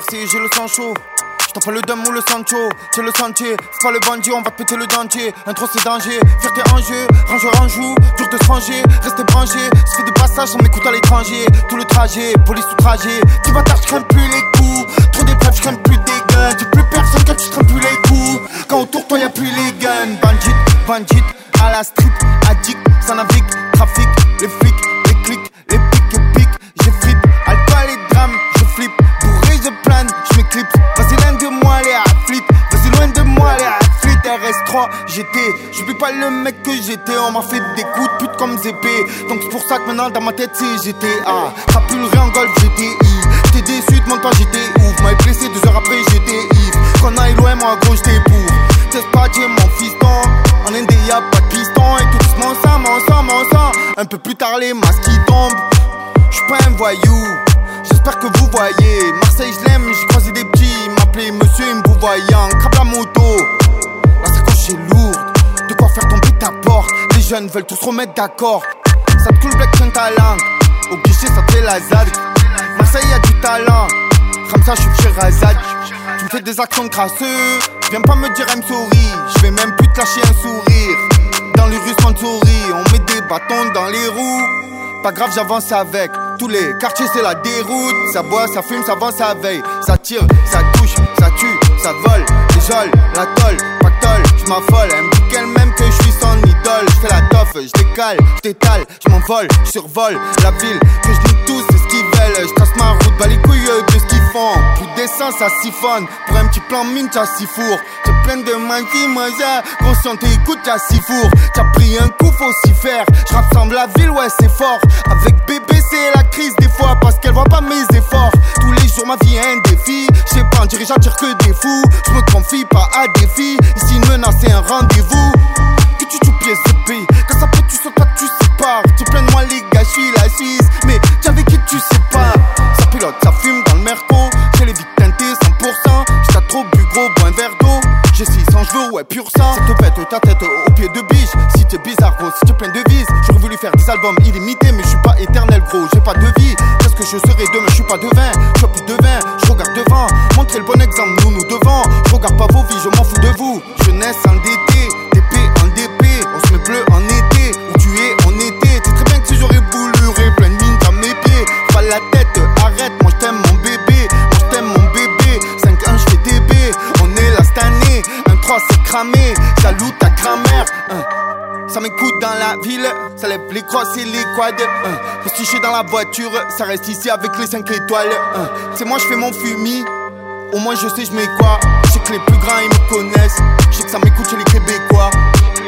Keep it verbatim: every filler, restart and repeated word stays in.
Marseille, j'ai le sang chaud. J't'en pas le dum ou le Sancho, c'est le sentier, c'est pas le bandit, on va te péter le dentier. Intro c'est danger, fierté en jeu, rangeur en joue, dur de se ranger, rester branché, se fait des passages, on m'écoute à l'étranger. Tout le trajet, police tout trajet, tu bâtard, j'crains plus les coups. Trop d'épreuves, j'crains plus des guns, j'ai plus personne quand tu crains plus les coups. Quand autour toi y'a plus les guns, bandit, bandit, à la street, addict, ça navigue, trafic, les flics, les clics, les pics et pics, j'ai flip, alcool et drame, je flippe, bourré je plane, je m'éclipse. Vas-y loin de moi les athlétes, vas-y loin de moi les athlétes. R S trois, j'étais, j'oublie pas le mec que j'étais. On m'a fait des coups de pute comme Zépé. Donc c'est pour ça que maintenant dans ma tête c'est G T A. Crapulé en golf G T I. J'étais déçu de mon temps j'étais ouf. M'avais blessé deux heures après j'étais ivre. Qu'on aille loin moi gros j'étais pour. T'es pas Dieu mon fiston. En Inde y'a pas de piston. Et tout doucement ça, mon sang, mon sang. Un peu plus tard les masques qui tombent. J'suis pas un voyou. J'espère que vous voyez, Marseille je l'aime, j'ai croisé des petits, ils m'appelaient monsieur, ils me vous voyant, crabe la moto, la sacoche est lourde, de quoi faire tomber ta porte, les jeunes veulent tous se remettre d'accord, ça te coule black tiens ta langue, au guichet ça te fait la zad, Marseille y'a du talent, comme ça je suis chez Razad, tu me fais des actions crasseux, viens pas me dire I'm sorry, je vais même plus te lâcher un sourire, dans les rues sans souris, on met des bâtons dans les roues. Pas grave, j'avance avec tous les quartiers, c'est la déroute. Ça boit, ça fume, ça vend, ça veille. Ça tire, ça touche, ça tue, ça vole. Déjole, la tolle, pactole, j'm'affole. Elle me dit qu'elle-même que je suis son idole. J'fais la toffe, j'décale, j'détale, j'm'envole, j'survole la ville. Que je nique tous, c'est ce qu'ils veulent. J'trace ma route, bas les couilles de ce qu'ils font. Plus d'essence, ça siphonne. Pour un petit plan mine, t'as six fours. T'es plein de maquis, moi j'ai conscient, t'écoutes, t'as six fours. T'as pris un coup, faut s'y faire. J'rassemble la ville, ouais, c'est fort. Avec bébé c'est la crise des fois parce qu'elle voit pas mes efforts. Tous les jours ma vie est un défi. Je sais pas en dirige, j'attire que des fous. Je me confie pas à des filles. Ici une menace c'est un rendez-vous. Que tu joues pièce de paix. Quand ça peut tu sautes pas tu sépares. Tu plains de moi les gars je suis la Suisse. Mais t'es avec qui tu sais pas. Ça pilote, ça fume dans le merco. J'ai les vies teintées cent pour cent. J't'ai trop bu gros, bois un verre d'eau. J'ai six cents cheveux, ouais pur sang. Ça te pète ta tête au pied de biche. Si t'es bizarre gros, si t'es plein de vis. J'aurais voulu faire des albums illimités. Mais je suis pas éternel gros, j'ai pas de vie. Qu'est-ce que je serai demain, je suis pas devin. Je suis plus devin, je regarde devant. Montrez le bon exemple, nous nous devant. Je regarde pas vos vies, je m'en fous de vous. Jeunesse endettée, D P en D P. On se met bleu en été, où tu es en été. T'es très bien que si j'aurais voulu plein de mine à mes pieds. Pas la tête, arrête, moi je t'aime mon bébé. Moi je t'aime mon bébé, cinq un je fais D B. On est là cette année, un trois c'est cramé. Salut ta grand-mère, hein. Ça m'écoute dans la ville, ça lève les crosses et les quads, hein. Postiché dans la voiture, ça reste ici avec les cinq étoiles, hein. C'est moi je fais mon fumis, au moins je sais je mets quoi. Je sais que les plus grands ils me connaissent, je sais que ça m'écoute chez les Québécois.